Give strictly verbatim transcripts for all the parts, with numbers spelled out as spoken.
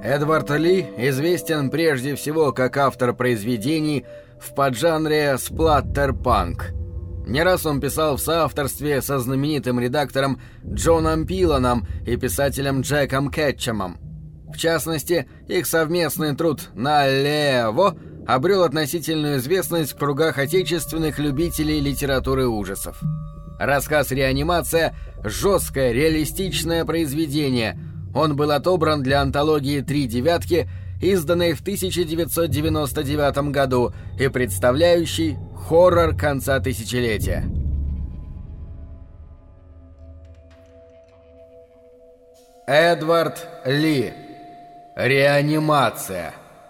Эдвард Ли известен прежде всего как автор произведений в поджанре сплаттер-панк. Не раз он писал в соавторстве со знаменитым редактором Джоном Пиланом и писателем Джеком Кетчемом. В частности, их совместный труд «Налево» обрел относительную известность в кругах отечественных любителей литературы ужасов. Рассказ «Реанимация» — жесткое, реалистичное произведение. Он был отобран для антологии «Три девятки», изданной в тысяча девятьсот девяносто девятом году и представляющий хоррор конца тысячелетия. Эдвард Ли. Реанимация.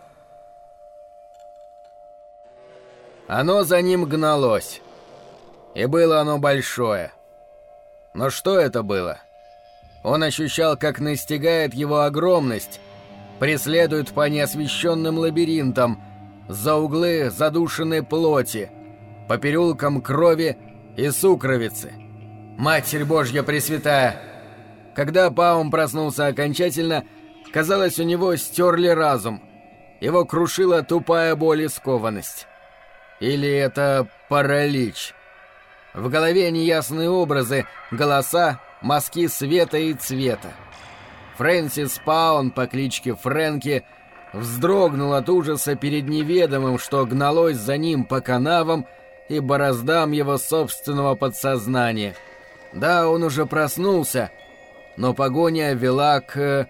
Оно за ним гналось. И было оно большое. Но что это было? Он ощущал, как настигает его огромность, преследует по неосвещенным лабиринтам, за углы задушенной плоти, по переулкам крови и сукровицы. Матерь Божья Пресвятая! Когда Паум проснулся окончательно, казалось, у него стерли разум. Его крушила тупая боль и скованность. Или это паралич? В голове неясные образы, голоса, мазки света и цвета. Фрэнсис Паун по кличке Фрэнки вздрогнул от ужаса перед неведомым, что гналось за ним по канавам и бороздам его собственного подсознания. Да, он уже проснулся, но погоня вела к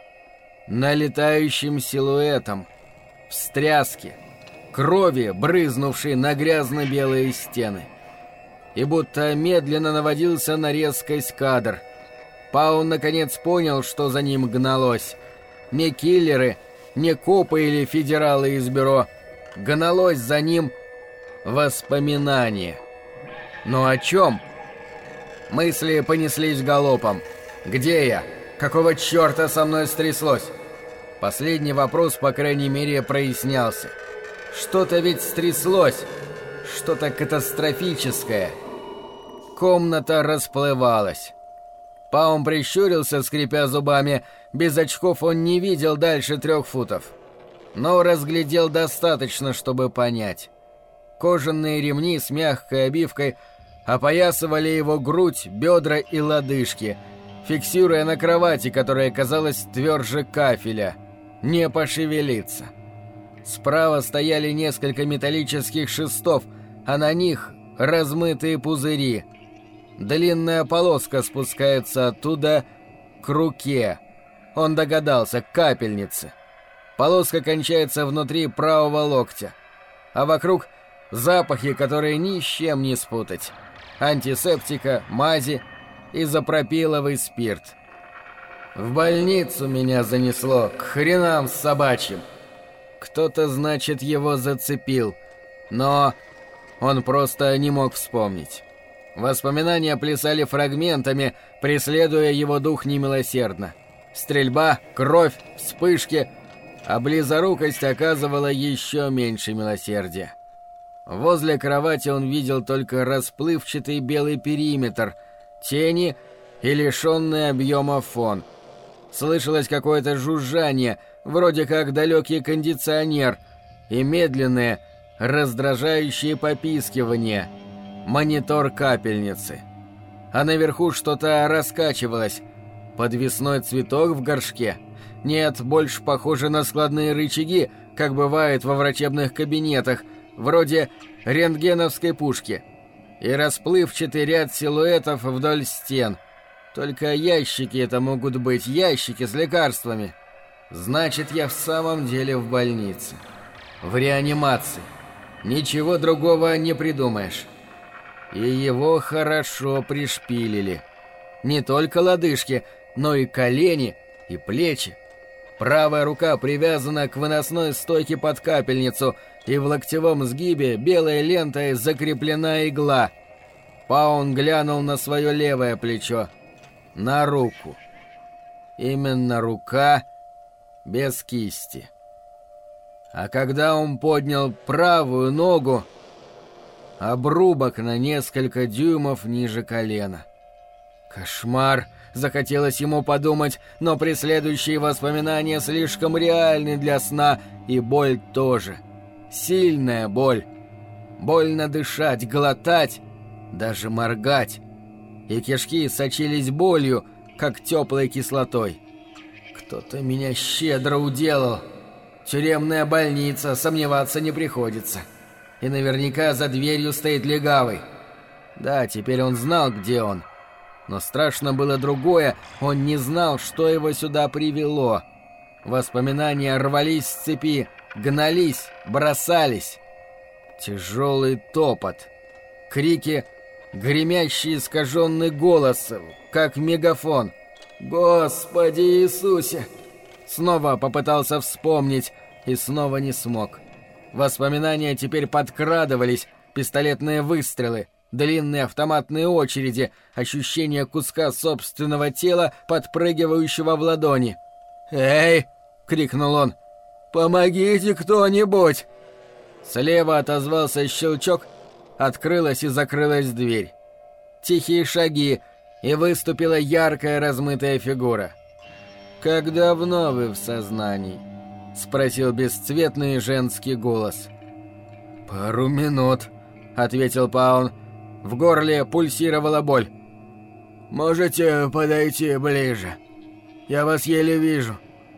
налетающим силуэтам, встряске, крови, брызнувшей на грязно-белые стены. И будто медленно наводился на резкость кадр. Паун наконец понял, что за ним гналось. Не киллеры, не копы или федералы из бюро. Гналось за ним воспоминание. Но о чем? Мысли понеслись галопом. Где я? Какого черта со мной стряслось? Последний вопрос, по крайней мере, прояснялся. Что-то ведь стряслось. Что-то катастрофическое. Комната расплывалась. Паум прищурился, скрипя зубами. Без очков он не видел дальше трех футов. Но разглядел достаточно, чтобы понять. Кожаные ремни с мягкой обивкой опоясывали его грудь, бедра и лодыжки, фиксируя на кровати, которая казалась тверже кафеля. Не пошевелиться. Справа стояли несколько металлических шестов, а на них размытые пузыри. Длинная полоска спускается оттуда к руке. Он догадался, к капельнице. Полоска кончается внутри правого локтя. А вокруг запахи, которые ни с чем не спутать. Антисептика, мази, изопропиловый спирт. В больницу меня занесло, к хренам с собачьим. Кто-то, значит, его зацепил. Но он просто не мог вспомнить. Воспоминания плясали фрагментами, преследуя его дух немилосердно. Стрельба, кровь, вспышки, а близорукость оказывала еще меньше милосердия. Возле кровати он видел только расплывчатый белый периметр, тени и лишенный объема фон. Слышалось какое-то жужжание, вроде как далекий кондиционер, и медленное, раздражающее попискивание. Монитор капельницы. А наверху что-то раскачивалось. Подвесной цветок в горшке? Нет, больше похоже на складные рычаги, как бывает во врачебных кабинетах, вроде рентгеновской пушки. И расплывчатый ряд силуэтов вдоль стен. Только ящики это могут быть, ящики с лекарствами. Значит, я в самом деле в больнице. В реанимации. Ничего другого не придумаешь. И его хорошо пришпилили. Не только лодыжки, но и колени, и плечи. Правая рука привязана к выносной стойке под капельницу, и в локтевом сгибе белой лентой закреплена игла. Паун глянул на свое левое плечо. На руку. Именно рука без кисти. А когда он поднял правую ногу, обрубок на несколько дюймов ниже колена. Кошмар, захотелось ему подумать, но преследующие воспоминания слишком реальны для сна, и боль тоже. Сильная боль. Больно дышать, глотать, даже моргать. И кишки сочились болью, как теплой кислотой. Кто-то меня щедро уделал. Тюремная больница, сомневаться не приходится. И наверняка за дверью стоит легавый. Да, теперь он знал, где он. Но страшно было другое, он не знал, что его сюда привело. Воспоминания рвались с цепи, гнались, бросались. Тяжелый топот. Крики, гремящий искаженный голос, как мегафон. «Господи Иисусе!» Снова попытался вспомнить и снова не смог. Воспоминания теперь подкрадывались, пистолетные выстрелы, длинные автоматные очереди, ощущение куска собственного тела, подпрыгивающего в ладони. «Эй!» — крикнул он. «Помогите кто-нибудь!» Слева отозвался щелчок, открылась и закрылась дверь. Тихие шаги, и выступила яркая размытая фигура. «Как давно вы в сознании?» — спросил бесцветный женский голос. «Пару минут», — ответил Паун. В горле пульсировала боль. «Можете подойти ближе? Я вас еле вижу».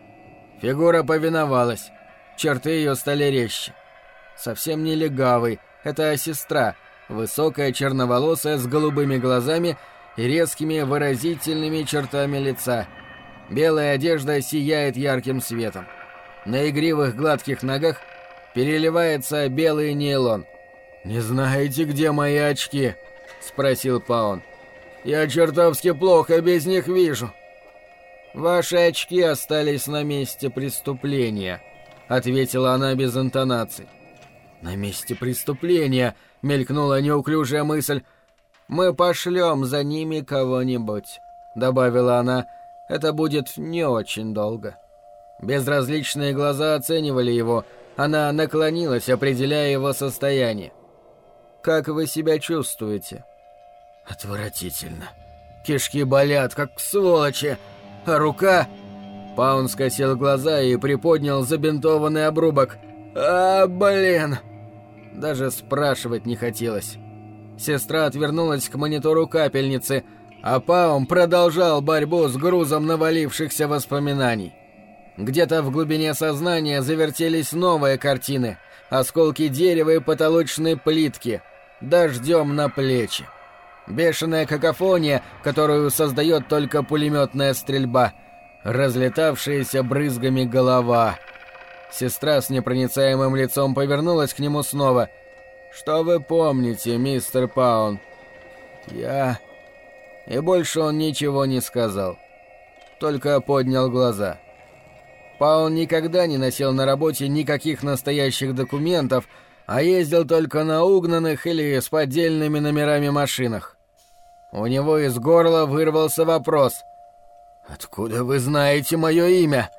Фигура повиновалась. Черты ее стали резче. Совсем не легавый. Это сестра, высокая, черноволосая, с голубыми глазами и резкими выразительными чертами лица. Белая одежда сияет ярким светом. На игривых гладких ногах переливается белый нейлон. «Не знаете, где мои очки?» — спросил Паун. «Я чертовски плохо без них вижу». «Ваши очки остались на месте преступления», — ответила она без интонаций. «На месте преступления», — мелькнула неуклюжая мысль. «Мы пошлем за ними кого-нибудь», — добавила она. «Это будет не очень долго». Безразличные глаза оценивали его. Она наклонилась, определяя его состояние. «Как вы себя чувствуете?» «Отвратительно. Кишки болят, как сволочи. А рука...» Паун скосил глаза и приподнял забинтованный обрубок. «А, блин!» Даже спрашивать не хотелось. Сестра отвернулась к монитору капельницы, а Паун продолжал борьбу с грузом навалившихся воспоминаний. Где-то в глубине сознания завертелись новые картины. Осколки дерева и потолочные плитки. Дождем на плечи. Бешеная какофония, которую создает только пулеметная стрельба. Разлетавшаяся брызгами голова. Сестра с непроницаемым лицом повернулась к нему снова. «Что вы помните, мистер Паун?» «Я...» И больше он ничего не сказал. Только поднял глаза. Паун никогда не носил на работе никаких настоящих документов, а ездил только на угнанных или с поддельными номерами машинах. У него из горла вырвался вопрос. «Откуда вы знаете мое имя?»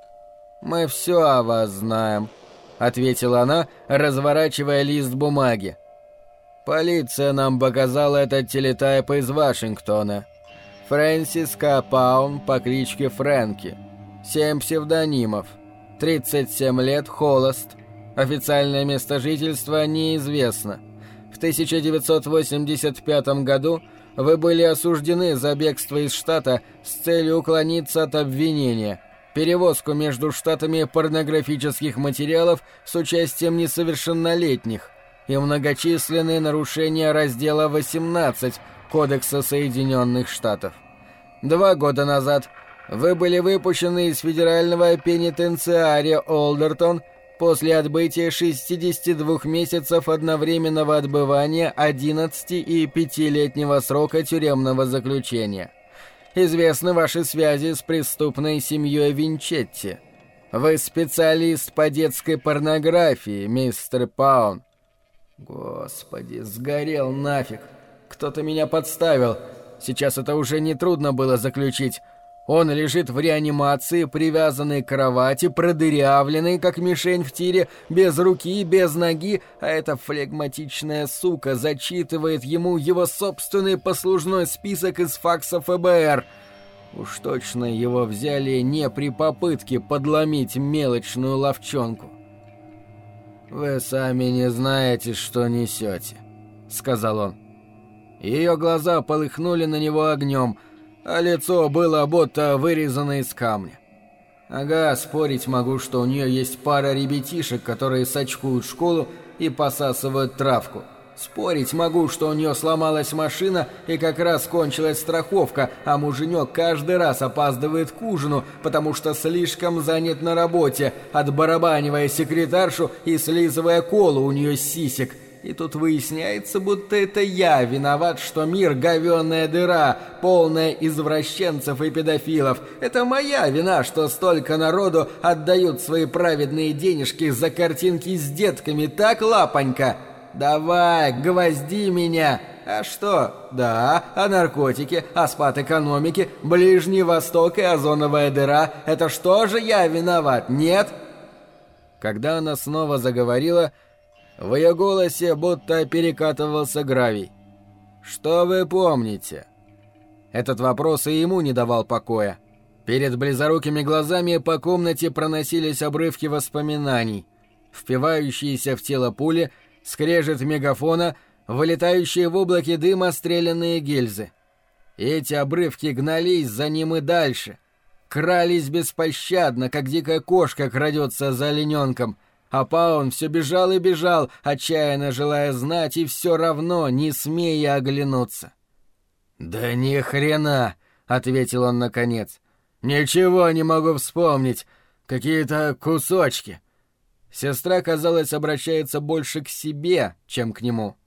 «Мы все о вас знаем», — ответила она, разворачивая лист бумаги. «Полиция нам показала этот телетайп из Вашингтона. Фрэнсис К. Паун по кличке Фрэнки. Семь псевдонимов. тридцать семь лет, холост. Официальное место жительства неизвестно. В тысяча девятьсот восемьдесят пятом году вы были осуждены за бегство из штата с целью уклониться от обвинения, перевозку между штатами порнографических материалов с участием несовершеннолетних и многочисленные нарушения раздела восемнадцать Кодекса Соединенных Штатов. Два года назад вы были выпущены из федерального пенитенциария Олдертон после отбытия шестидесяти двух месяцев одновременного отбывания одиннадцати- и пятилетнего срока тюремного заключения. Известны ваши связи с преступной семьей Винчетти. Вы специалист по детской порнографии, мистер Паун. Господи, сгорел нафиг. Кто-то меня подставил. Сейчас это уже нетрудно было заключить. Он лежит в реанимации, привязанный к кровати, продырявленный, как мишень в тире, без руки, без ноги, а эта флегматичная сука зачитывает ему его собственный послужной список из факса эф бэ эр. Уж точно его взяли не при попытке подломить мелочную ловчонку. «Вы сами не знаете, что несете», — сказал он. Ее глаза полыхнули на него огнем, а лицо было будто вырезано из камня. Ага, спорить могу, что у нее есть пара ребятишек, которые сочкуют школу и посасывают травку. Спорить могу, что у нее сломалась машина и как раз кончилась страховка, а муженек каждый раз опаздывает к ужину, потому что слишком занят на работе, отбарабанивая секретаршу и слизывая колу у нее с сисек. И тут выясняется, будто это я виноват, что мир — говёная дыра, полная извращенцев и педофилов. Это моя вина, что столько народу отдают свои праведные денежки за картинки с детками, так, лапонька? Давай, гвозди меня. А что? Да, а наркотики, а спад экономики, Ближний Восток и озоновая дыра — это что же я виноват, нет? Когда она снова заговорила, в ее голосе будто перекатывался гравий. «Что вы помните?» Этот вопрос и ему не давал покоя. Перед близорукими глазами по комнате проносились обрывки воспоминаний, впивающиеся в тело пули, скрежет мегафона, вылетающие в облаке дыма стрелянные гильзы. И эти обрывки гнались за ним и дальше, крались беспощадно, как дикая кошка крадется за олененком, а Паун все бежал и бежал, отчаянно желая знать и все равно не смея оглянуться. «Да ни хрена!» — ответил он наконец. «Ничего не могу вспомнить. Какие-то кусочки». Сестра, казалось, обращается больше к себе, чем к нему.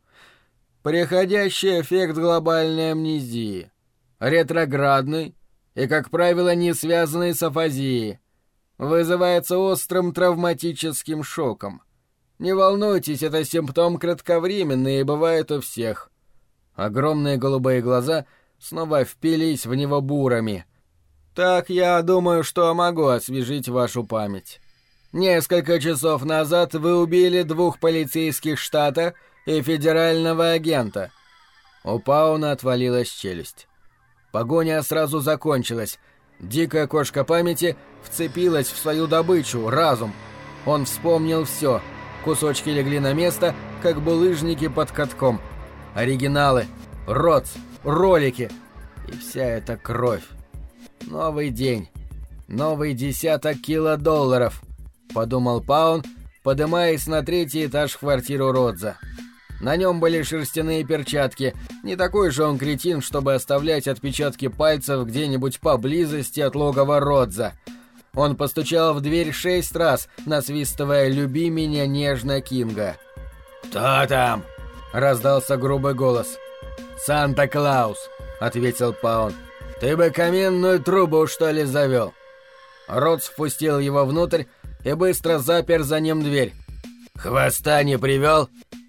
Приходящий эффект глобальной амнезии. Ретроградный и, как правило, не связанный с афазией. Вызывается острым травматическим шоком. Не волнуйтесь, это симптом кратковременный и бывает у всех. Огромные голубые глаза снова впились в него бурами. Так я думаю, что могу освежить вашу память. Несколько часов назад вы убили двух полицейских штата и федерального агента. У Пауна отвалилась челюсть. Погоня сразу закончилась. Дикая кошка памяти вцепилась в свою добычу, разум. Он вспомнил все. Кусочки легли на место, как булыжники под катком. Оригиналы, Родс, ролики. И вся эта кровь. Новый день. Новый десяток килодолларов, подумал Паун, подымаясь на третий этаж в квартиру Родза. На нем были шерстяные перчатки. Не такой же он кретин, чтобы оставлять отпечатки пальцев где-нибудь поблизости от логова Родза. Он постучал в дверь шесть раз, насвистывая «Люби меня нежно, Кинга». «Кто там?» — раздался грубый голос. «Санта-Клаус», — ответил Паун. «Ты бы каменную трубу, что ли, завел?» Родз впустил его внутрь и быстро запер за ним дверь. «Хвоста не привел?»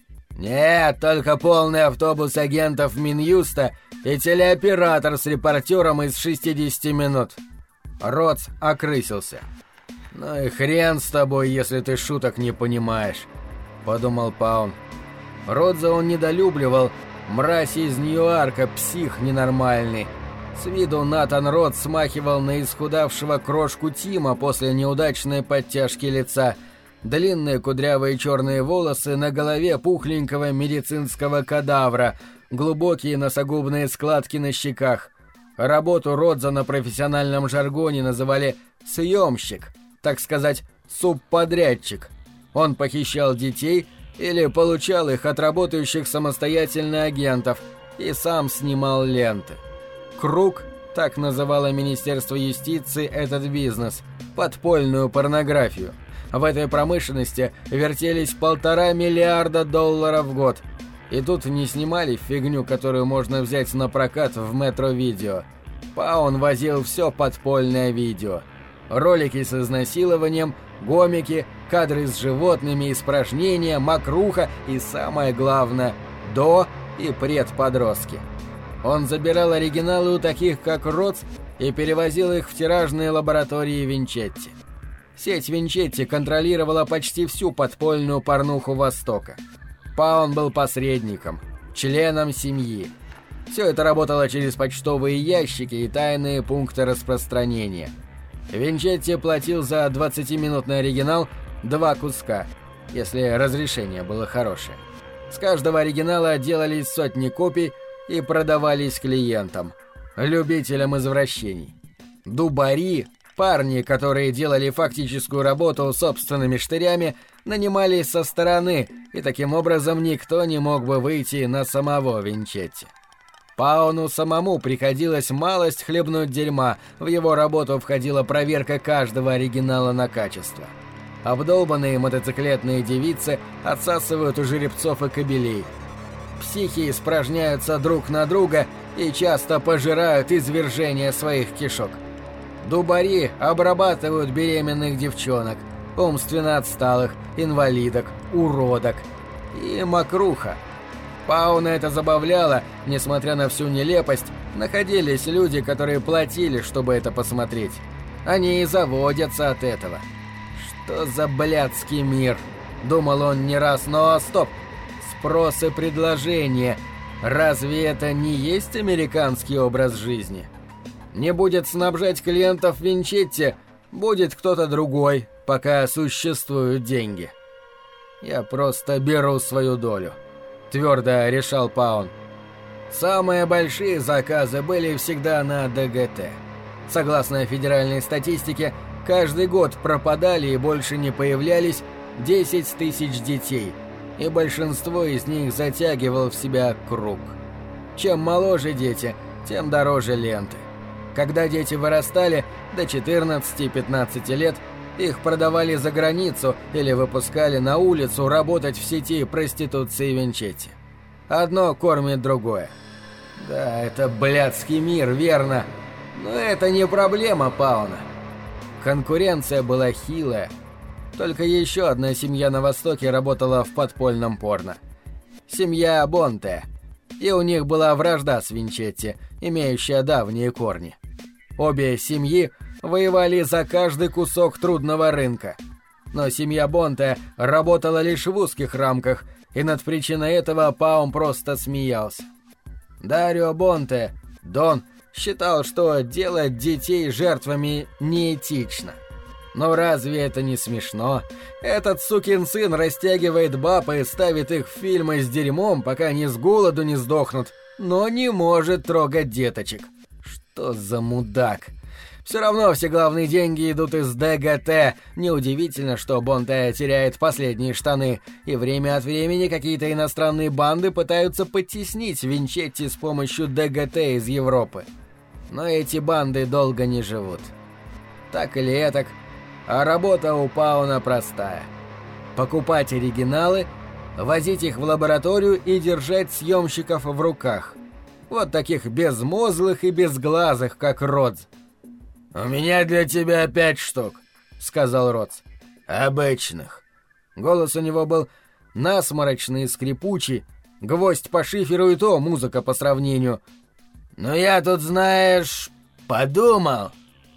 «Нет, только полный автобус агентов Минюста и телеоператор с репортером из шестидесяти минут». Родз окрысился. «Ну и хрен с тобой, если ты шуток не понимаешь», — подумал Паун. Родза он недолюбливал, мразь из Ньюарка, псих ненормальный. С виду Натан Родз смахивал на исхудавшего крошку Тима после неудачной подтяжки лица. Длинные кудрявые черные волосы на голове пухленького медицинского кадавра, глубокие носогубные складки на щеках. Работу Родза на профессиональном жаргоне называли «съемщик», так сказать, субподрядчик. Он похищал детей или получал их от работающих самостоятельно агентов и сам снимал ленты. «Круг», так называло Министерство юстиции этот бизнес, подпольную порнографию. В этой промышленности вертелись полтора миллиарда долларов в год. И тут не снимали фигню, которую можно взять на прокат в метро-видео. Паун возил все подпольное видео. Ролики с изнасилованием, гомики, кадры с животными, испражнения, мокруха и, самое главное, до- и предподростки. Он забирал оригиналы у таких, как Родз, и перевозил их в тиражные лаборатории Винчетти. Сеть Винчетти контролировала почти всю подпольную порнуху Востока. Паун был посредником, членом семьи. Все это работало через почтовые ящики и тайные пункты распространения. Винчетти платил за двадцатиминутный оригинал два куска, если разрешение было хорошее. С каждого оригинала делались сотни копий и продавались клиентам, любителям извращений. Дубари, парни, которые делали фактическую работу собственными штырями, нанимались со стороны, и таким образом никто не мог бы выйти на самого Винчетти. Пауну самому приходилось малость хлебнуть дерьма, в его работу входила проверка каждого оригинала на качество. Обдолбанные мотоциклетные девицы отсасывают у жеребцов и кобелей. Психи испражняются друг на друга и часто пожирают извержения своих кишок. Дубари обрабатывают беременных девчонок, умственно отсталых, инвалидок, уродок и мокруха. Пауна это забавляло, несмотря на всю нелепость, находились люди, которые платили, чтобы это посмотреть. Они и заводятся от этого. Что за блядский мир? Думал он не раз, но стоп! Спрос и предложение. Разве это не есть американский образ жизни? Не будет снабжать клиентов Винчетти, будет кто-то другой, пока существуют деньги. Я просто беру свою долю. Твердо решал Паун. Самые большие заказы были всегда на ДГТ. Согласно федеральной статистике, каждый год пропадали и больше не появлялись десять тысяч детей, и большинство из них затягивал в себя круг. Чем моложе дети, тем дороже ленты. Когда дети вырастали до четырнадцати-пятнадцати лет, их продавали за границу или выпускали на улицу работать в сети проституции Винчетти. Одно кормит другое. Да, это блядский мир, верно. Но это не проблема Пауна. Конкуренция была хилая. Только еще одна семья на Востоке работала в подпольном порно. Семья Бонте. И у них была вражда с Винчетти, имеющая давние корни. Обе семьи воевали за каждый кусок трудного рынка. Но семья Бонте работала лишь в узких рамках, и над причиной этого Паун просто смеялся. Дарио Бонте, Дон, считал, что делать детей жертвами неэтично. Но разве это не смешно? Этот сукин сын растягивает баб и ставит их в фильмы с дерьмом, пока они с голоду не сдохнут, но не может трогать деточек. Что за мудак? Все равно все главные деньги идут из ДГТ. Неудивительно, что Бонте теряет последние штаны, и время от времени какие-то иностранные банды пытаются подтеснить Винчетти с помощью ДГТ из Европы. Но эти банды долго не живут. Так или этак, а работа у Пауна простая. Покупать оригиналы, возить их в лабораторию и держать съемщиков в руках. Вот таких безмозглых и безглазых, как Родз. «У меня для тебя пять штук», — сказал Родз. «Обычных». Голос у него был насморочный и скрипучий, гвоздь по шиферу и то музыка по сравнению. «Но я тут, знаешь, подумал».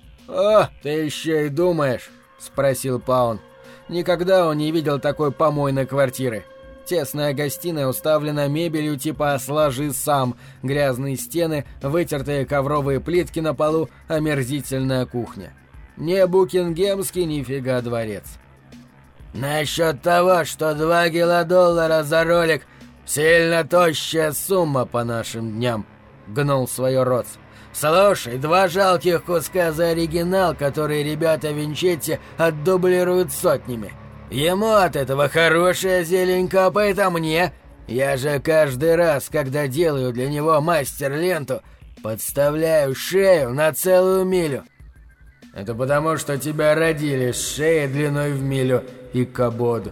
«О, ты еще и думаешь?» — спросил Паун. Никогда он не видел такой помойной квартиры. Тесная гостиная уставлена мебелью типа «сложи сам», грязные стены, вытертые ковровые плитки на полу, омерзительная кухня. Не букингемский нифига дворец. «Насчет того, что два гилодоллара за ролик — сильно тощая сумма по нашим дням», — гнул свое Родз. «Слушай, два жалких куска за оригинал, которые ребята Винчетти отдублируют сотнями. Ему от этого хорошая зелень капает, а мне... Я же каждый раз, когда делаю для него мастер-ленту, подставляю шею на целую милю». «Это потому, что тебя родили с шеей длиной в милю и кабоду».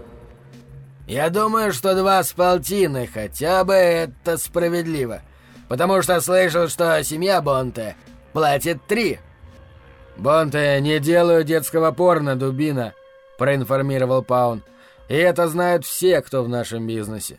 «Я думаю, что два с полтиной хотя бы это справедливо, потому что слышал, что семья Бонте платит три». «Бонте не делают детского порно, дубина», — проинформировал Паун. «И это знают все, кто в нашем бизнесе».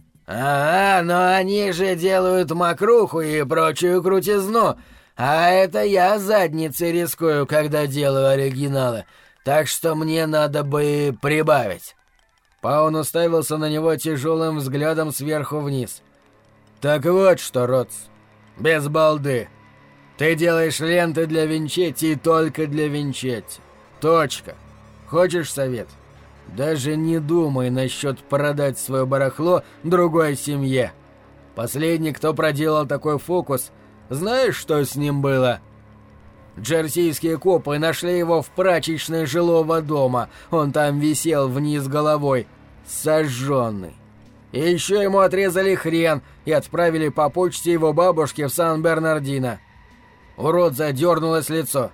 «Ага, но они же делают мокруху и прочую крутизну, а это я задницей рискую, когда делаю оригиналы, так что мне надо бы прибавить». Паун уставился на него тяжелым взглядом сверху вниз. «Так вот что, Родз, Без балды. Ты делаешь ленты для Винчетти и только для Винчетти. Точка. Хочешь совет? Даже не думай насчет продать свое барахло другой семье. Последний, кто проделал такой фокус, знаешь, что с ним было? Джерсийские копы нашли его в прачечной жилого дома. Он там висел вниз головой, сожженный. И еще ему отрезали хрен и отправили по почте его бабушке в Сан-Бернардино. У Родза дернулось лицо.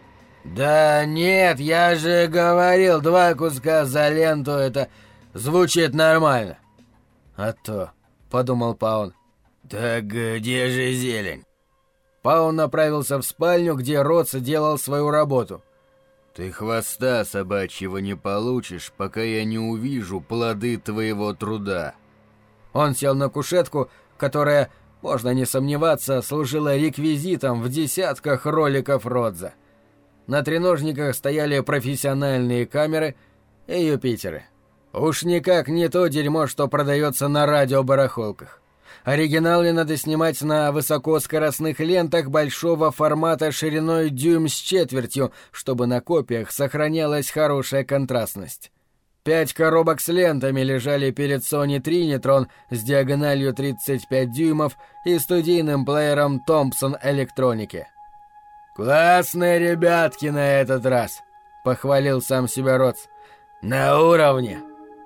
«Да нет, я же говорил, два куска за ленту, это звучит нормально». «А то», — подумал Паун. «Так где же зелень?» Паун направился в спальню, где Родз делал свою работу. «Ты хвоста собачьего не получишь, пока я не увижу плоды твоего труда». Он сел на кушетку, которая, можно не сомневаться, служила реквизитом в десятках роликов Родза. На треножниках стояли профессиональные камеры и Юпитеры. Уж никак не то дерьмо, что продается на радиобарахолках. Оригиналы надо снимать на высокоскоростных лентах большого формата шириной дюйм с четвертью, чтобы на копиях сохранялась хорошая контрастность. Пять коробок с лентами лежали перед Sony Trinitron с диагональю тридцать пять дюймов и студийным плеером Thompson электроники. «Классные ребятки на этот раз», — похвалил сам себя Родз. «На уровне».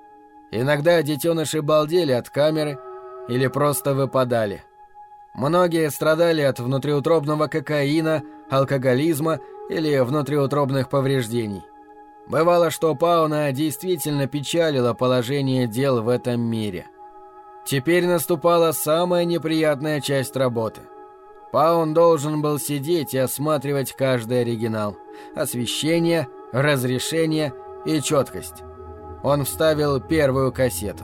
Иногда детеныши балдели от камеры или просто выпадали. Многие страдали от внутриутробного кокаина, алкоголизма или внутриутробных повреждений. Бывало, что Пауна действительно печалило положение дел в этом мире. Теперь наступала самая неприятная часть работы. Паун должен был сидеть и осматривать каждый оригинал. Освещение, разрешение и четкость. Он вставил первую кассету.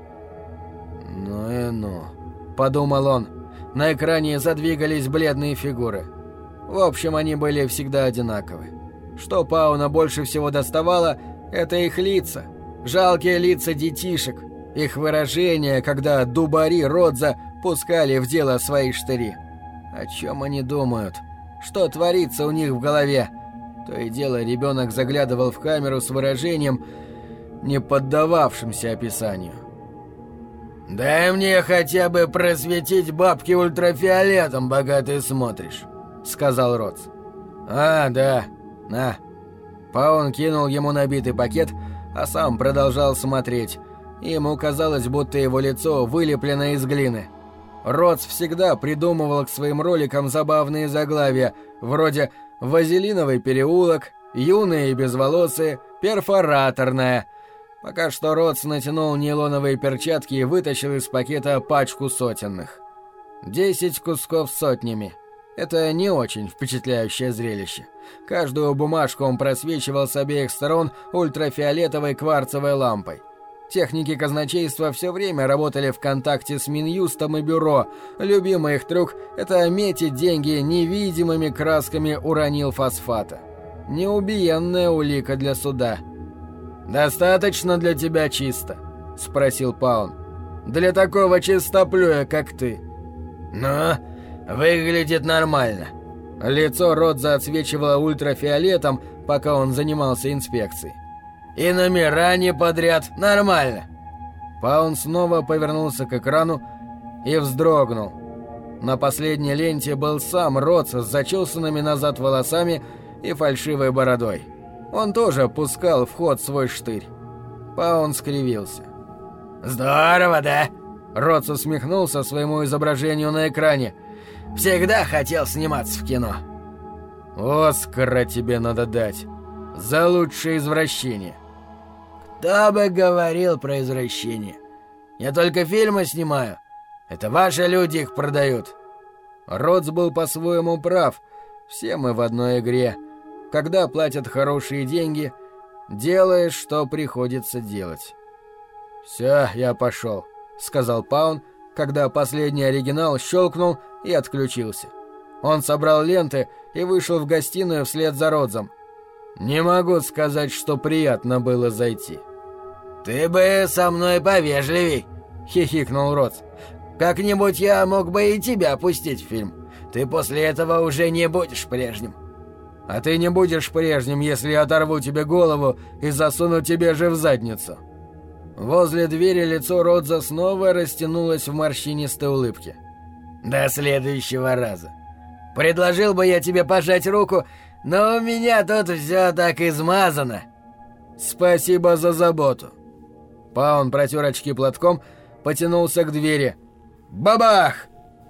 «Ну и ну», — подумал он. На экране задвигались бледные фигуры. В общем, они были всегда одинаковы. Что Пауна больше всего доставало, это их лица. Жалкие лица детишек. Их выражения, когда дубари Родза пускали в дело свои штыри. О чем они думают? Что творится у них в голове? То и дело ребенок заглядывал в камеру с выражением, не поддававшимся описанию. «Дай мне хотя бы просветить бабки ультрафиолетом, пока ты смотришь», — сказал Родз. «А, да, на». Паун кинул ему набитый пакет, а сам продолжал смотреть. Ему казалось, будто его лицо вылеплено из глины. Родз всегда придумывал к своим роликам забавные заглавия, вроде «Вазелиновый переулок», «Юные и безволосые», «Перфораторная». Пока что Родз натянул нейлоновые перчатки и вытащил из пакета пачку сотенных. Десять кусков сотнями. Это не очень впечатляющее зрелище. Каждую бумажку он просвечивал с обеих сторон ультрафиолетовой кварцевой лампой. Техники казначейства все время работали в контакте с Минюстом и бюро. Любимый их трюк — это метить деньги невидимыми красками уранилфосфата. Неубиенная улика для суда. «Достаточно для тебя чисто?» — спросил Паун. «Для такого чистоплюя, как ты». «Ну, выглядит нормально». Лицо Родза отсвечивало ультрафиолетом, пока он занимался инспекцией. «И номера не подряд. Нормально». Паун снова повернулся к экрану и вздрогнул. На последней ленте был сам Родз с зачесанными назад волосами и фальшивой бородой. Он тоже пускал в ход свой штырь. Паун скривился. «Здорово, да?» Родз усмехнулся своему изображению на экране. «Всегда хотел сниматься в кино». «Оскара тебе надо дать. За лучшее извращение». «Кто бы говорил про извращение? Я только фильмы снимаю. Это ваши люди их продают». Родз был по-своему прав. Все мы в одной игре. Когда платят хорошие деньги, делаешь, что приходится делать. «Все, я пошел», — сказал Паун, когда последний оригинал щелкнул и отключился. Он собрал ленты и вышел в гостиную вслед за Родзом. «Не могу сказать, что приятно было зайти». «Ты бы со мной повежливей», — хихикнул Родз. «Как-нибудь я мог бы и тебя пустить в фильм. Ты после этого уже не будешь прежним. А ты не будешь прежним, если я оторву тебе голову и засуну тебе же в задницу. Возле двери лицо Родза снова растянулось в морщинистой улыбке. До следующего раза. Предложил бы я тебе пожать руку, но у меня тут все так измазано. Спасибо за заботу. Паун протер очки платком, потянулся к двери. Бабах!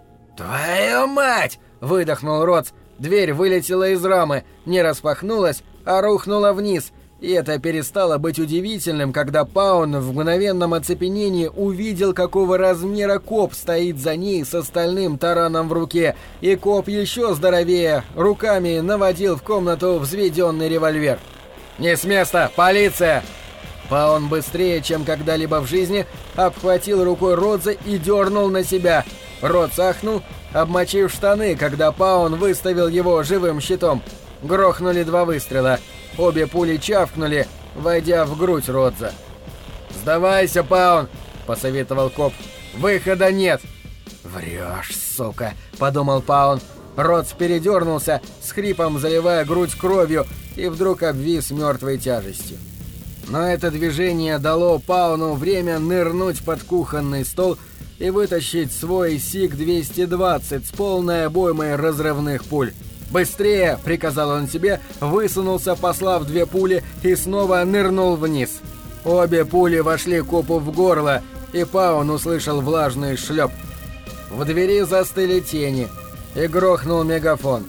Твою мать! Выдохнул Родз. Дверь вылетела из рамы, не распахнулась, а рухнула вниз, и это перестало быть удивительным, когда Паун в мгновенном оцепенении увидел, какого размера коп стоит за ней с остальным тараном в руке, и коп еще здоровее, руками наводил в комнату взведенный револьвер. «Не с места! Полиция!» Паун быстрее, чем когда-либо в жизни, обхватил рукой Родза и дернул на себя. Родз ахнул, обмочив штаны, когда Паун выставил его живым щитом. Грохнули два выстрела. Обе пули чавкнули, войдя в грудь Родза. «Сдавайся, Паун!» — посоветовал коп. «Выхода нет!» «Врешь, сука!» — подумал Паун. Родз передернулся, с хрипом заливая грудь кровью, и вдруг обвис мертвой тяжестью. Но это движение дало Пауну время нырнуть под кухонный стол и вытащить свой Сиг двести двадцать с полной обоймой разрывных пуль. «Быстрее!» — приказал он себе, высунулся, послав две пули, и снова нырнул вниз. Обе пули вошли копу в горло, и Паун услышал влажный шлеп. В двери застыли тени, и грохнул мегафон.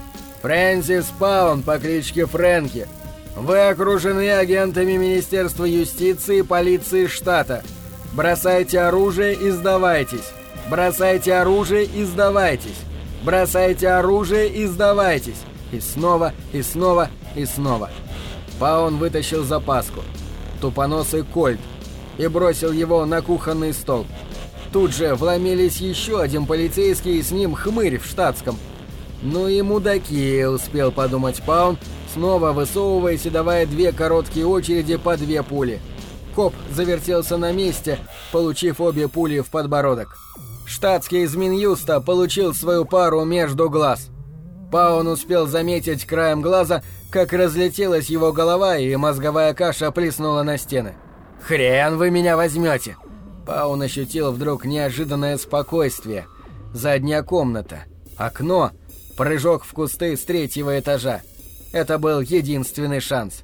«Фрэнсис Паун по кличке Фрэнки, вы окружены агентами Министерства юстиции и полиции штата. Бросайте оружие и сдавайтесь! Бросайте оружие и сдавайтесь! Бросайте оружие и сдавайтесь!» И снова, и снова, и снова. Паун вытащил запаску. Тупоносый кольт. И бросил его на кухонный стол. Тут же вломились еще один полицейский и с ним хмырь в штатском. «Ну и мудаки», — успел подумать Паун, снова высовываясь и давая две короткие очереди по две пули. Коп завертелся на месте, получив обе пули в подбородок. Штатский из Минюста получил свою пару между глаз. Паун успел заметить краем глаза, как разлетелась его голова, и мозговая каша плеснула на стены. «Хрен вы меня возьмете!» Паун ощутил вдруг неожиданное спокойствие. Задняя комната, окно, прыжок в кусты с третьего этажа. Это был единственный шанс,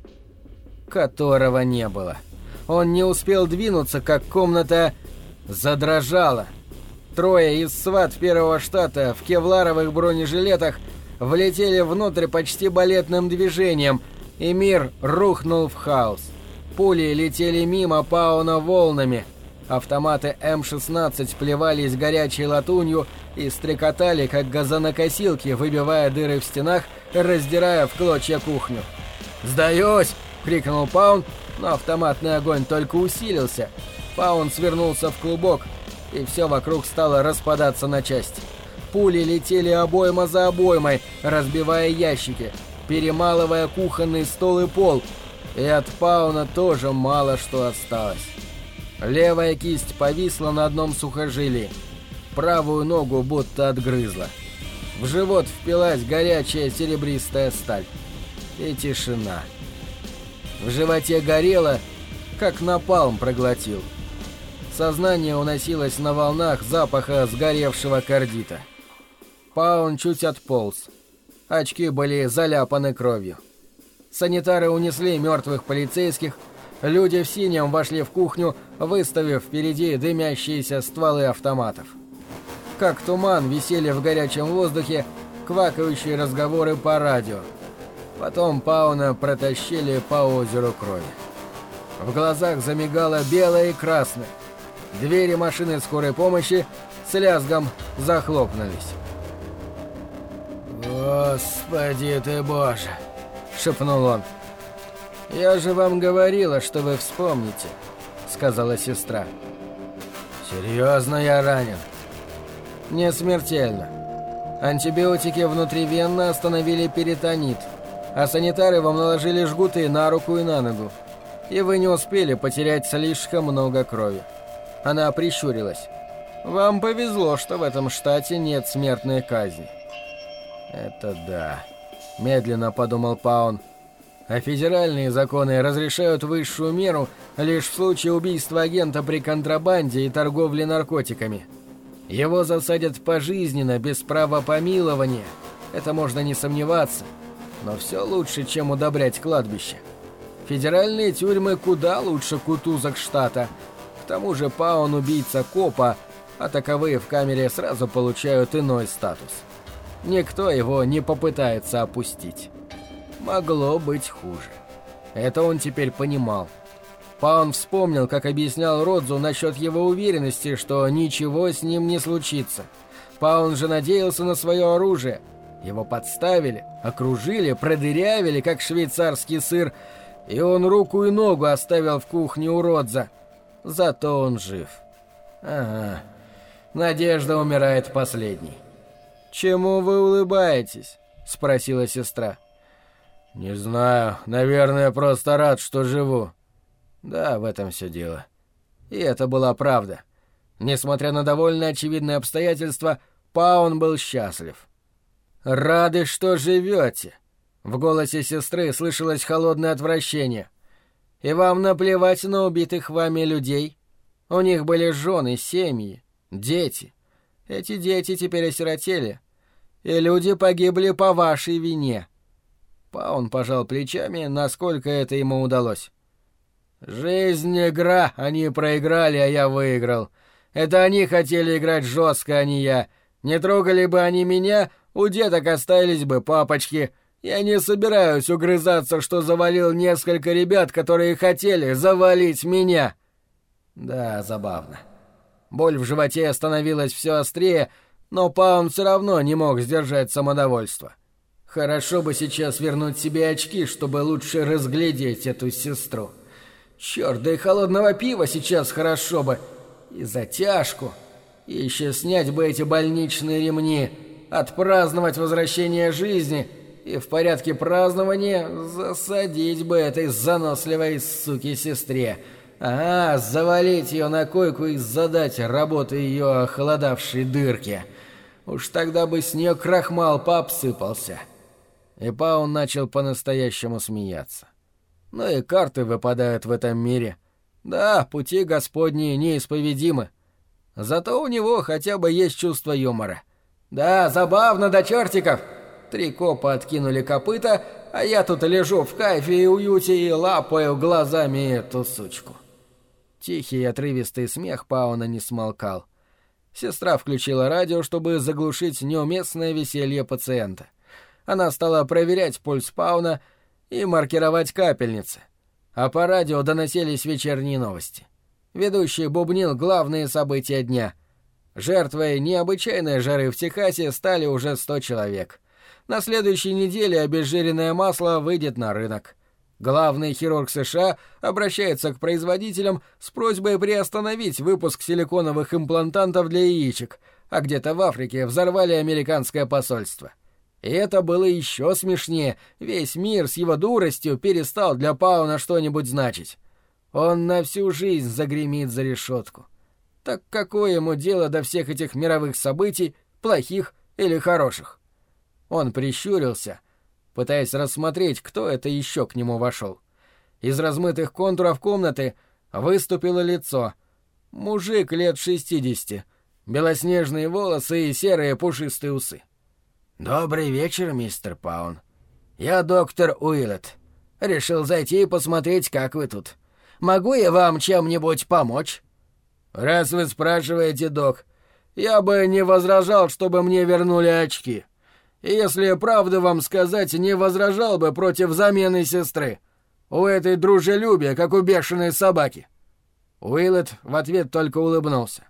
которого не было. Он не успел двинуться, как комната задрожала. Трое из сват первого штата в кевларовых бронежилетах влетели внутрь почти балетным движением, и мир рухнул в хаос. Пули летели мимо Пауна волнами. Автоматы эм шестнадцать плевались горячей латунью и стрекотали, как газонокосилки, выбивая дыры в стенах, раздирая в клочья кухню. «Сдаюсь!» — крикнул Паун, но автоматный огонь только усилился. Паун свернулся в клубок, и все вокруг стало распадаться на части. Пули летели обойма за обоймой, разбивая ящики, перемалывая кухонный стол и пол, и от Пауна тоже мало что осталось. Левая кисть повисла на одном сухожилии, правую ногу будто отгрызла. В живот впилась горячая серебристая сталь. И тишина. В животе горело, как напалм проглотил. Сознание уносилось на волнах запаха сгоревшего кардита. Паун чуть отполз. Очки были заляпаны кровью. Санитары унесли мертвых полицейских. Люди в синем вошли в кухню, выставив впереди дымящиеся стволы автоматов. Как туман висели в горячем воздухе квакающие разговоры по радио. Потом Пауна протащили по озеру крови. В глазах замигало белое и красное. Двери машины скорой помощи с лязгом захлопнулись. «Господи ты Боже!» — шепнул он. «Я же вам говорила, что вы вспомните», — сказала сестра. «Серьезно я ранен?» «Не смертельно. Антибиотики внутривенно остановили перитонит, а санитары вам наложили жгуты на руку и на ногу, и вы не успели потерять слишком много крови». Она прищурилась. «Вам повезло, что в этом штате нет смертной казни. «Это да», — медленно подумал Паун. «А федеральные законы разрешают высшую меру лишь в случае убийства агента при контрабанде и торговле наркотиками. Его засадят пожизненно, без права помилования. Это можно не сомневаться. Но все лучше, чем удобрять кладбище. Федеральные тюрьмы куда лучше кутузок штата. К тому же Паун убийца копа, а таковые в камере сразу получают иной статус. Никто его не попытается опустить. Могло быть хуже. Это он теперь понимал. Паун вспомнил, как объяснял Родзу насчет его уверенности, что ничего с ним не случится. Паун же надеялся на свое оружие. Его подставили, окружили, продырявили, как швейцарский сыр, и он руку и ногу оставил в кухне у Родза. Зато он жив. Ага, надежда умирает последней. «Чему вы улыбаетесь?» — спросила сестра. «Не знаю, наверное, просто рад, что живу». Да, в этом все дело. И это была правда. Несмотря на довольно очевидные обстоятельства, Паун был счастлив. «Рады, что живете!» В голосе сестры слышалось холодное отвращение. «И вам наплевать на убитых вами людей? У них были жены, семьи, дети. Эти дети теперь осиротели. И люди погибли по вашей вине». Паун пожал плечами, насколько это ему удалось. «Жизнь — игра, они проиграли, а я выиграл. Это они хотели играть жестко, а не я. Не трогали бы они меня, у деток остались бы папочки. Я не собираюсь угрызаться, что завалил несколько ребят, которые хотели завалить меня». Да, забавно. Боль в животе становилась все острее, но Паун все равно не мог сдержать самодовольство. Хорошо бы сейчас вернуть себе очки, чтобы лучше разглядеть эту сестру. Черт, да и холодного пива сейчас хорошо бы. И затяжку. И еще снять бы эти больничные ремни. Отпраздновать возвращение жизни. И в порядке празднования засадить бы этой заносливой суки-сестре. Ага, завалить ее на койку и задать работу ее охолодавшей дырке. Уж тогда бы с нее крахмал пообсыпался. И Паун начал по-настоящему смеяться. Ну и карты выпадают в этом мире. Да, пути Господни неисповедимы. Зато у него хотя бы есть чувство юмора. Да, забавно до чертиков. Три копа откинули копыта, а я тут лежу в кайфе и уюте и лапаю глазами эту сучку. Тихий отрывистый смех Пауна не смолкал. Сестра включила радио, чтобы заглушить неуместное веселье пациента. Она стала проверять пульс Пауна и маркировать капельницы. А по радио доносились вечерние новости. Ведущий бубнил главные события дня. Жертвой необычайной жары в Техасе стали уже сто человек. На следующей неделе обезжиренное масло выйдет на рынок. Главный хирург США обращается к производителям с просьбой приостановить выпуск силиконовых имплантантов для яичек, а где-то в Африке взорвали американское посольство. И это было еще смешнее. Весь мир с его дуростью перестал для Пауна что-нибудь значить. Он на всю жизнь загремит за решетку. Так какое ему дело до всех этих мировых событий, плохих или хороших? Он прищурился, пытаясь рассмотреть, кто это еще к нему вошел. Из размытых контуров комнаты выступило лицо. Мужик лет шестидесяти, белоснежные волосы и серые пушистые усы. «Добрый вечер, мистер Паун. Я доктор Уиллет. Решил зайти и посмотреть, как вы тут. Могу я вам чем-нибудь помочь?» «Раз вы спрашиваете, док, я бы не возражал, чтобы мне вернули очки. И если правду вам сказать, не возражал бы против замены сестры. У этой дружелюбия, как у бешеной собаки». Уиллет в ответ только улыбнулся.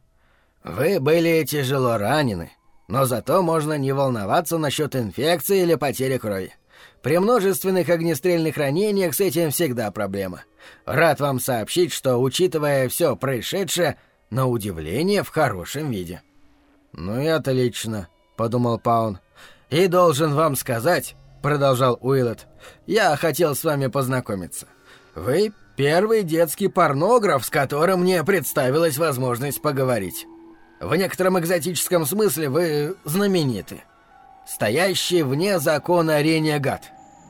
«Вы были тяжело ранены. Но зато можно не волноваться насчет инфекции или потери крови. При множественных огнестрельных ранениях с этим всегда проблема. Рад вам сообщить, что, учитывая все происшедшее, на удивление в хорошем виде». «Ну и отлично», — подумал Паун. «И должен вам сказать», — продолжал Уиллет, — «я хотел с вами познакомиться. Вы первый детский порнограф, с которым мне представилась возможность поговорить. В некотором экзотическом смысле вы знамениты. стоящий вне закона ренегат».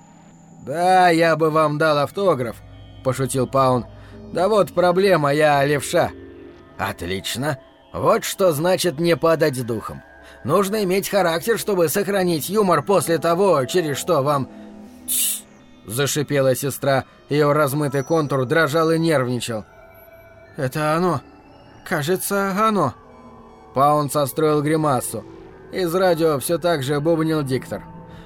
«Да, я бы вам дал автограф», — пошутил Паун. «Да вот проблема, я левша». «Отлично. Вот что значит не падать духом. Нужно иметь характер, чтобы сохранить юмор после того, через что вам...» «Тссс!» — зашипела сестра. Ее размытый контур дрожал и нервничал. «Это оно. Кажется, оно». Паун состроил гримасу. Из радио все так же бубнил диктор.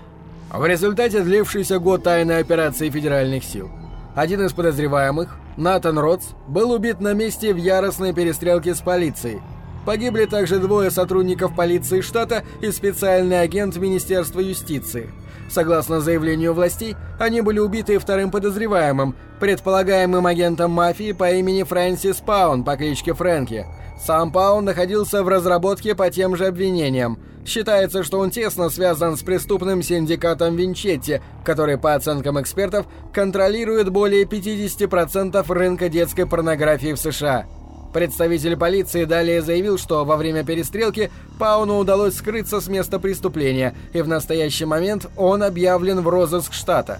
В результате длившейся год тайной операции федеральных сил один из подозреваемых, Натан Ротс, был убит на месте в яростной перестрелке с полицией. Погибли также двое сотрудников полиции штата и специальный агент Министерства юстиции. Согласно заявлению властей, они были убиты вторым подозреваемым, предполагаемым агентом мафии по имени Фрэнсис Паун по кличке Фрэнки. Сам Паун находился в разработке по тем же обвинениям. Считается, что он тесно связан с преступным синдикатом Винчетти, который, по оценкам экспертов, контролирует более пятьдесят процентов рынка детской порнографии в США. Представитель полиции далее заявил, что во время перестрелки Пауну удалось скрыться с места преступления, и в настоящий момент он объявлен в розыск штата.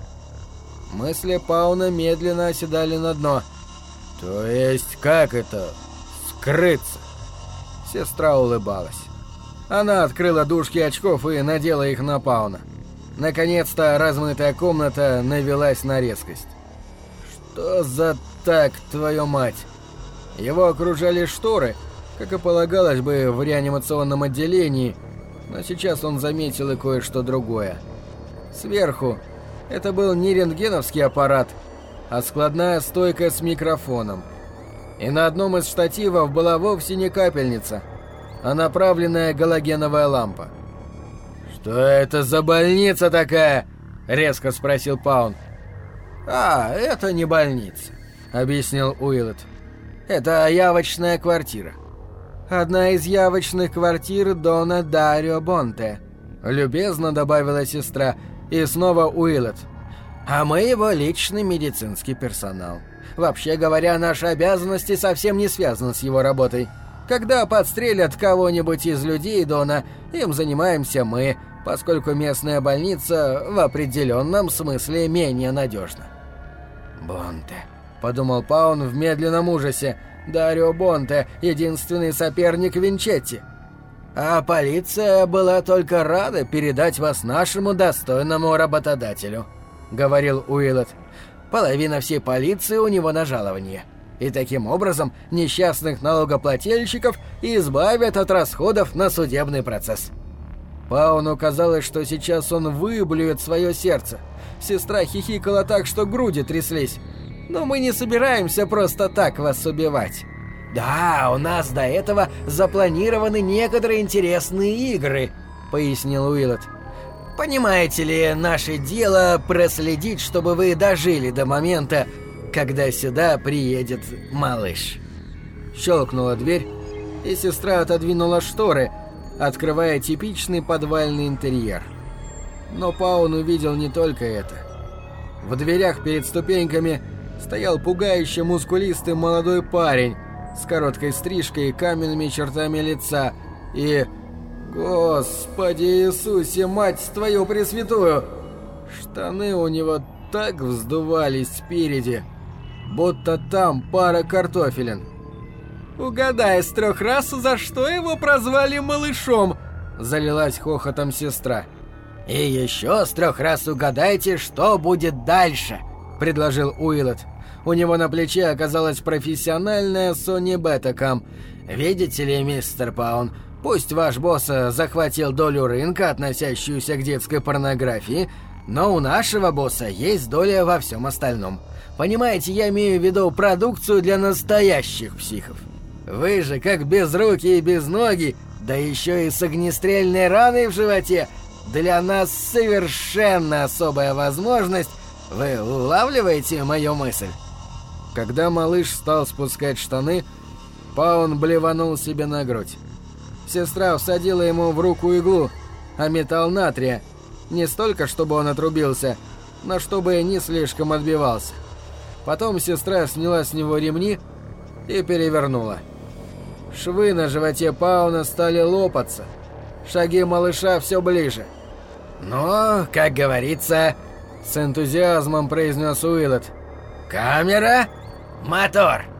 Мысли Пауна медленно оседали на дно. «То есть как это? Скрыться?» Сестра улыбалась. Она открыла дужки очков и надела их на Пауна. Наконец-то размытая комната навелась на резкость. «Что за так, твою мать?» Его окружали шторы, как и полагалось бы в реанимационном отделении, но сейчас он заметил и кое-что другое. Сверху это был не рентгеновский аппарат, а складная стойка с микрофоном. И на одном из штативов была вовсе не капельница, а направленная галогеновая лампа. «Что это за больница такая?» — резко спросил Паун. «А, это не больница», — объяснил Уиллет. «Это явочная квартира. Одна из явочных квартир Дона Дарио Бонте», — любезно добавила сестра, и снова Уиллет. «А мы его личный медицинский персонал. Вообще говоря, наши обязанности совсем не связаны с его работой. Когда подстрелят кого-нибудь из людей Дона, им занимаемся мы, поскольку местная больница в определенном смысле менее надежна». «Бонте», — подумал Паун в медленном ужасе. «Дарио Бонте — единственный соперник Винчетти. А полиция была только рада передать вас нашему достойному работодателю», — говорил Уиллет. «Половина всей полиции у него на жаловании. И таким образом несчастных налогоплательщиков избавят от расходов на судебный процесс». Пауну казалось, что сейчас он выблюет свое сердце. Сестра хихикала так, что груди тряслись. «Но мы не собираемся просто так вас убивать. Да, у нас до этого запланированы некоторые интересные игры», — пояснил Уиллет. «Понимаете ли, наше дело проследить, чтобы вы дожили до момента, когда сюда приедет малыш». Щелкнула дверь, и сестра отодвинула шторы, открывая типичный подвальный интерьер. Но Паун увидел не только это. В дверях перед ступеньками стоял пугающе мускулистый молодой парень с короткой стрижкой и каменными чертами лица и... Господи Иисусе, мать твою пресвятую! Штаны у него так вздувались спереди, будто там пара картофелин. «Угадай с трех раз, за что его прозвали малышом!» — залилась хохотом сестра. «И еще с трех раз угадайте, что будет дальше!» — предложил Уиллет. У него на плече оказалась профессиональная Sony Betacam. «Видите ли, мистер Паун, пусть ваш босс захватил долю рынка, относящуюся к детской порнографии, но у нашего босса есть доля во всем остальном. Понимаете, я имею в виду продукцию для настоящих психов. Вы же, как безрукие и безногие, да еще и с огнестрельной раной в животе, для нас совершенно особая возможность. Вы улавливаете мою мысль?» Когда малыш стал спускать штаны, Паун блеванул себе на грудь. Сестра всадила ему в руку иглу, а металл натрия, не столько, чтобы он отрубился, но чтобы не слишком отбивался. Потом сестра сняла с него ремни и перевернула. Швы на животе Пауна стали лопаться. Шаги малыша все ближе. «Ну, как говорится», — с энтузиазмом произнес Уиллет. «Камера, мотор!»